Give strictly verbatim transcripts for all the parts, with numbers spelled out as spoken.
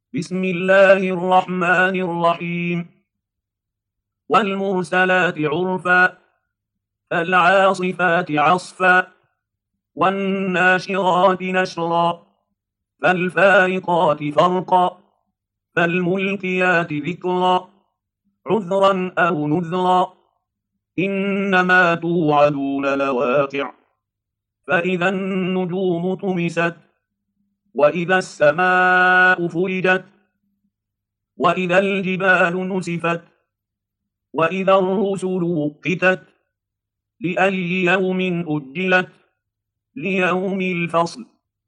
بسم الله الرحمن الرحيم والمرسلات عرفا فالعاصفات عصفا والناشرات نشرا فالفارقات فرقا فالملقيات ذكرا عذرا أو نذرا إنما توعدون لواقع فإذا النجوم طمست وإذا السماء فرجت وإذا الجبال نسفت وإذا الرسل وقتت لأي يوم أجلت ليوم الفصل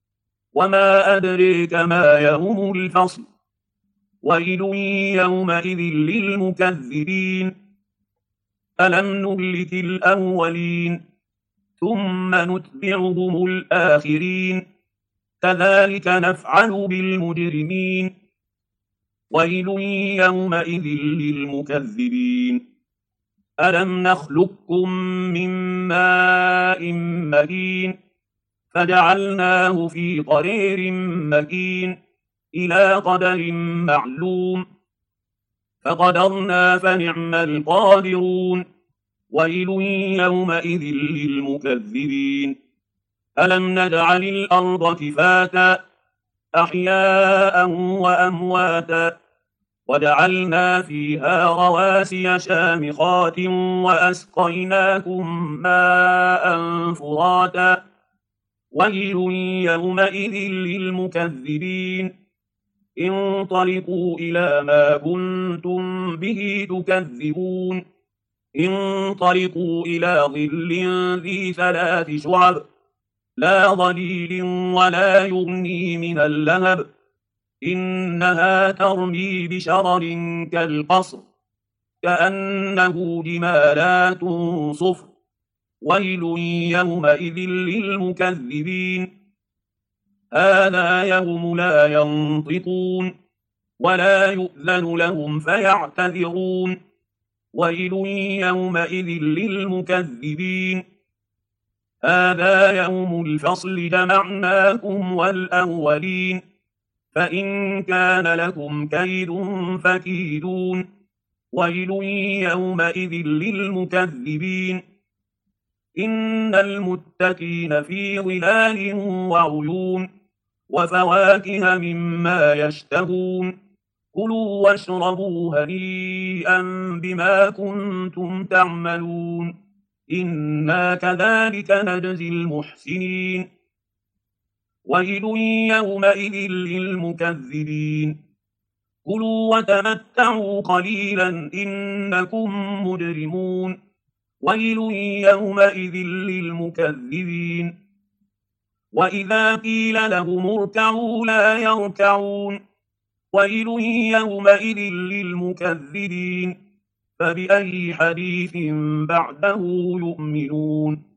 وما أدريك ما يوم الفصل ويل يومئذ للمكذبين ألم نهلك الأولين ثم نتبعهم الآخرين كذلك نفعل بالمجرمين ويل يومئذ للمكذبين ألم نخلقكم من ماء مهين فجعلناه في قرير مكين إلى قدر معلوم فقدرنا فنعم القادرون ويل يومئذ للمكذبين ألم نجعل الأرض كفاتا أحياء وأمواتا وجعلنا فيها رواسي شامخات وأسقيناكم ماء فراتا ويل يومئذ للمكذبين انطلقوا إلى ما كنتم به تكذبون انطلقوا إلى ظل ذي ثلاث شعب لا ظليل ولا يغني من اللهب إنها ترمي بشرر كالقصر كأنه جمالات صفر ويل يومئذ للمكذبين هذا يوم لا ينطقون ولا يؤذن لهم فيعتذرون ويل يومئذ للمكذبين هذا يوم الفصل جمعناكم والأولين فإن كان لكم كيد فكيدون ويل يومئذ للمكذبين إن المتقين في ظلال وعيون وفواكه مما يشتهون كلوا واشربوا هنيئا بما كنتم تعملون إنا كذلك نجزي المحسنين ويل يومئذ للمكذبين كلوا وتمتعوا قليلا إنكم مجرمون ويل يومئذ للمكذبين وإذا قيل لهم اركعوا لا يركعون ويل يومئذ للمكذبين فبأي حديث بعده يؤمنون